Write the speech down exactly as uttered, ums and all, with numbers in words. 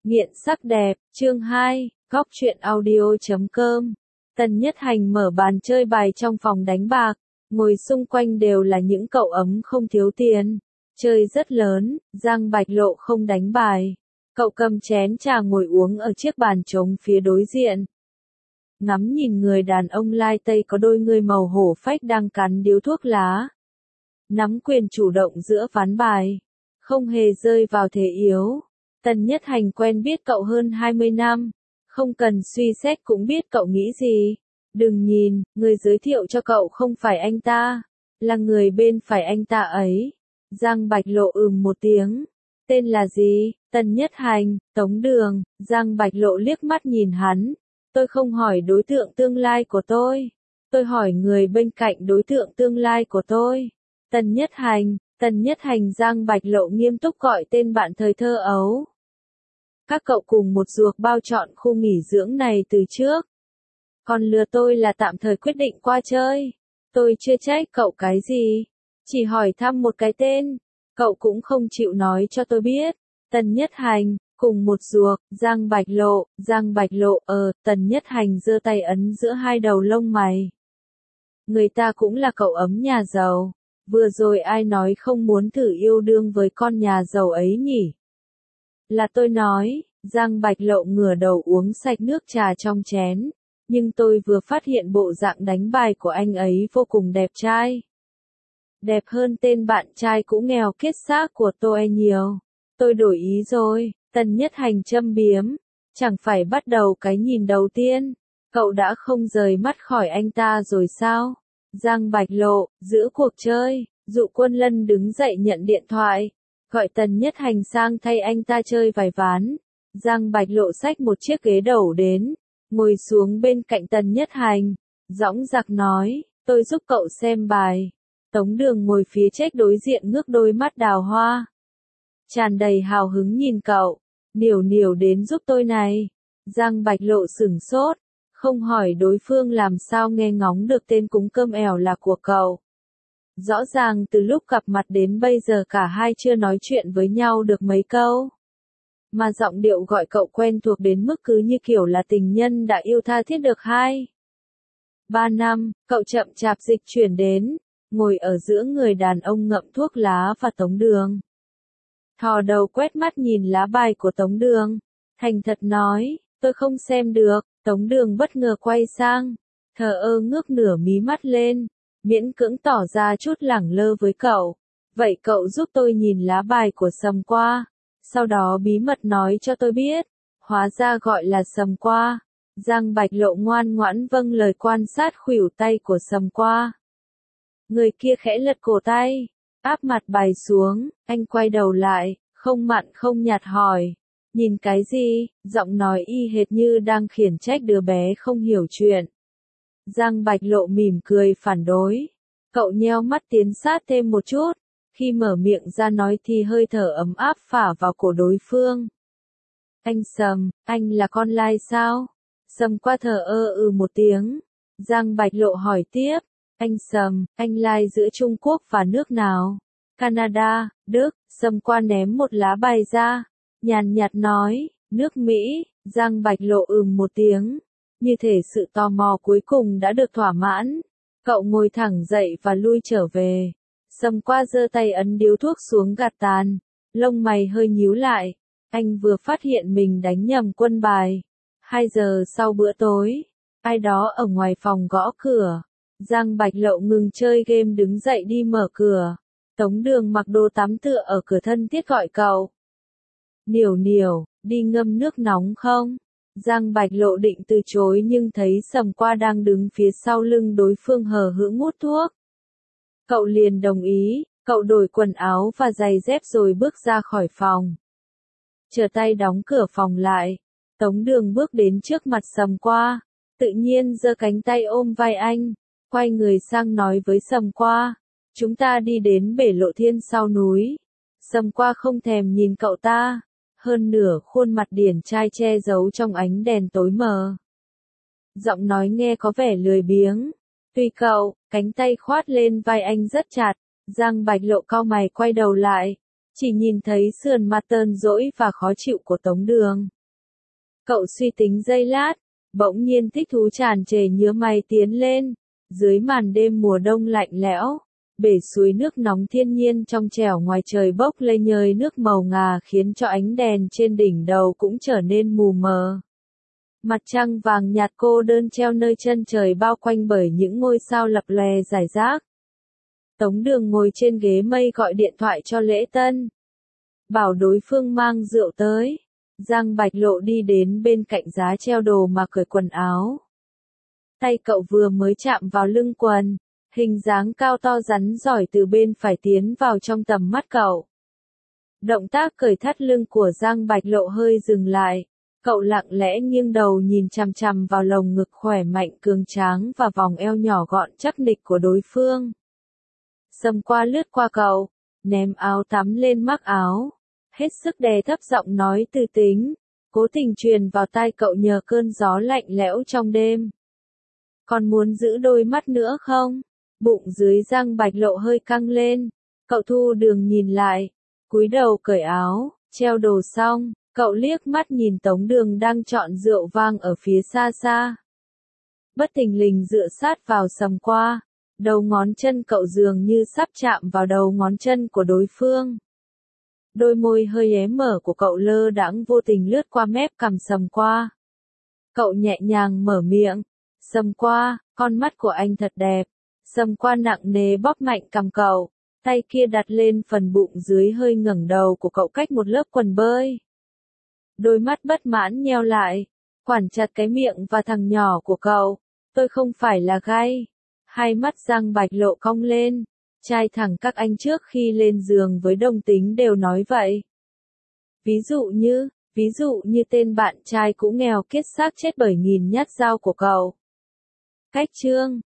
Nghiện sắc đẹp, chương hai, góc truyện audio.com. Tần Nhất Hành mở bàn chơi bài trong phòng đánh bạc, ngồi xung quanh đều là những cậu ấm không thiếu tiền. Chơi rất lớn, Giang Bạch Lộ không đánh bài. Cậu cầm chén trà ngồi uống ở chiếc bàn trống phía đối diện. Ngắm nhìn người đàn ông lai tây có đôi người màu hổ phách đang cắn điếu thuốc lá. Nắm quyền chủ động giữa ván bài, không hề rơi vào thế yếu. Tần Nhất Hành quen biết cậu hơn hai mươi năm, không cần suy xét cũng biết cậu nghĩ gì. Đừng nhìn, người giới thiệu cho cậu không phải anh ta, là người bên phải anh ta ấy. Giang Bạch Lộ ừm một tiếng. Tên là gì? Tần Nhất Hành, Tống Đường. Giang Bạch Lộ liếc mắt nhìn hắn. Tôi không hỏi đối tượng tương lai của tôi. Tôi hỏi người bên cạnh đối tượng tương lai của tôi. Tần Nhất Hành, Tần Nhất Hành. Giang Bạch Lộ nghiêm túc gọi tên bạn thời thơ ấu. Các cậu cùng một ruột bao chọn khu nghỉ dưỡng này từ trước. Còn lừa tôi là tạm thời quyết định qua chơi. Tôi chưa trách cậu cái gì. Chỉ hỏi thăm một cái tên. Cậu cũng không chịu nói cho tôi biết. Tần Nhất Hành, cùng một ruột, Giang Bạch Lộ, Giang Bạch Lộ, ờ, Tần Nhất Hành giơ tay ấn giữa hai đầu lông mày. Người ta cũng là cậu ấm nhà giàu. Vừa rồi ai nói không muốn thử yêu đương với con nhà giàu ấy nhỉ? Là tôi nói. Giang Bạch Lộ ngửa đầu uống sạch nước trà trong chén. Nhưng tôi vừa phát hiện bộ dạng đánh bài của anh ấy vô cùng đẹp trai. Đẹp hơn tên bạn trai cũ nghèo kiết xác của tôi nhiều. Tôi đổi ý rồi. Tần Nhất Hành châm biếm. Chẳng phải bắt đầu cái nhìn đầu tiên. Cậu đã không rời mắt khỏi anh ta rồi sao? Giang Bạch Lộ, giữa cuộc chơi, Dụ Quân Lân đứng dậy nhận điện thoại. Gọi Tần Nhất Hành sang thay anh ta chơi vài ván. Giang Bạch Lộ xách một chiếc ghế đầu đến, ngồi xuống bên cạnh Tần Nhất Hành. Dõng dạc nói, tôi giúp cậu xem bài. Tống Đường ngồi phía trách đối diện ngước đôi mắt đào hoa. Tràn đầy hào hứng nhìn cậu. Niểu Niểu đến giúp tôi này. Giang Bạch Lộ sửng sốt, không hỏi đối phương làm sao nghe ngóng được tên cúng cơm ẻo là của cậu. Rõ ràng từ lúc gặp mặt đến bây giờ cả hai chưa nói chuyện với nhau được mấy câu. Mà giọng điệu gọi cậu quen thuộc đến mức cứ như kiểu là tình nhân đã yêu tha thiết được hai. Ba năm, cậu chậm chạp dịch chuyển đến, ngồi ở giữa người đàn ông ngậm thuốc lá và Tống Đường. Thò đầu quét mắt nhìn lá bài của Tống Đường, thành thật nói, tôi không xem được. Tống Đường bất ngờ quay sang, thờ ơ ngước nửa mí mắt lên, miễn cưỡng tỏ ra chút lẳng lơ với cậu. Vậy cậu giúp tôi nhìn lá bài của Sầm Qua, sau đó bí mật nói cho tôi biết. Hóa ra gọi là Sầm Qua. Giang Bạch Lộ ngoan ngoãn vâng lời quan sát khuỷu tay của Sầm Qua. Người kia khẽ lật cổ tay, áp mặt bài xuống, anh quay đầu lại, không mặn không nhạt hỏi. Nhìn cái gì? Giọng nói y hệt như đang khiển trách đứa bé không hiểu chuyện. Giang Bạch Lộ mỉm cười phản đối. Cậu nheo mắt tiến sát thêm một chút. Khi mở miệng ra nói thì hơi thở ấm áp phả vào cổ đối phương. Anh Sầm, anh là con lai sao? Sầm Qua thở ơ ừ một tiếng. Giang Bạch Lộ hỏi tiếp. Anh Sầm, anh lai giữa Trung Quốc và nước nào? Canada, Đức. Sầm Qua ném một lá bài ra, nhàn nhạt nói, nước Mỹ. Giang Bạch Lộ ừm một tiếng. Như thể sự tò mò cuối cùng đã được thỏa mãn. Cậu ngồi thẳng dậy và lui trở về. Sầm Qua giơ tay ấn điếu thuốc xuống gạt tàn. Lông mày hơi nhíu lại. Anh vừa phát hiện mình đánh nhầm quân bài. Hai giờ sau bữa tối, ai đó ở ngoài phòng gõ cửa. Giang Bạch Lộ ngừng chơi game đứng dậy đi mở cửa. Tống Đường mặc đồ tắm tựa ở cửa thân thiết gọi cậu. Niểu Niểu, đi ngâm nước nóng không? Giang Bạch Lộ định từ chối nhưng thấy Sầm Qua đang đứng phía sau lưng đối phương hờ hững hút thuốc. Cậu liền đồng ý, cậu đổi quần áo và giày dép rồi bước ra khỏi phòng. Chờ tay đóng cửa phòng lại, Tống Đường bước đến trước mặt Sầm Qua, tự nhiên giơ cánh tay ôm vai anh, quay người sang nói với Sầm Qua, chúng ta đi đến bể Lộ Thiên sau núi. Sầm Qua không thèm nhìn cậu ta, hơn nửa khuôn mặt điển trai che giấu trong ánh đèn tối mờ. Giọng nói nghe có vẻ lười biếng. Tùy cậu, cánh tay khoát lên vai anh rất chặt. Giang Bạch Lộ cau mày quay đầu lại, chỉ nhìn thấy sườn mặt tơn rỗi và khó chịu của Tống Đường. Cậu suy tính giây lát, bỗng nhiên thích thú tràn trề nhớ mày tiến lên. Dưới màn đêm mùa đông lạnh lẽo, bể suối nước nóng thiên nhiên trong trẻo ngoài trời bốc lên nhơi nước màu ngà khiến cho ánh đèn trên đỉnh đầu cũng trở nên mù mờ. Mặt trăng vàng nhạt cô đơn treo nơi chân trời bao quanh bởi những ngôi sao lập lòe rải rác. Tống Đường ngồi trên ghế mây gọi điện thoại cho Lễ Tân. Bảo đối phương mang rượu tới. Giang Bạch Lộ đi đến bên cạnh giá treo đồ mà cởi quần áo. Tay cậu vừa mới chạm vào lưng quần, hình dáng cao to rắn giỏi từ bên phải tiến vào trong tầm mắt cậu. Động tác cởi thắt lưng của Giang Bạch Lộ hơi dừng lại, cậu lặng lẽ nghiêng đầu nhìn chằm chằm vào lồng ngực khỏe mạnh cường tráng và vòng eo nhỏ gọn chắc nịch của đối phương. Sầm Qua lướt qua cậu, ném áo tắm lên mắc áo, hết sức đè thấp giọng nói từ tính, cố tình truyền vào tai cậu nhờ cơn gió lạnh lẽo trong đêm. Còn muốn giữ đôi mắt nữa không? Bụng dưới Giang Bạch Lộ hơi căng lên, cậu Thu Đường nhìn lại, cúi đầu cởi áo, treo đồ xong, cậu liếc mắt nhìn Tống Đường đang chọn rượu vang ở phía xa xa. Bất thình lình dựa sát vào Sầm Qua, đầu ngón chân cậu dường như sắp chạm vào đầu ngón chân của đối phương. Đôi môi hơi hé mở của cậu lơ đãng vô tình lướt qua mép cằm Sầm Qua. Cậu nhẹ nhàng mở miệng, Sầm Qua, con mắt của anh thật đẹp. Sầm Qua nặng nề bóp mạnh cằm cậu, tay kia đặt lên phần bụng dưới hơi ngẩng đầu của cậu cách một lớp quần bơi. Đôi mắt bất mãn nheo lại, quản chặt cái miệng và thằng nhỏ của cậu, tôi không phải là gay. Hai mắt Giang Bạch Lộ cong lên, trai thẳng các anh trước khi lên giường với đồng tính đều nói vậy. Ví dụ như, ví dụ như tên bạn trai cũ nghèo kiết xác chết bởi nghìn nhát dao của cậu. Cách chương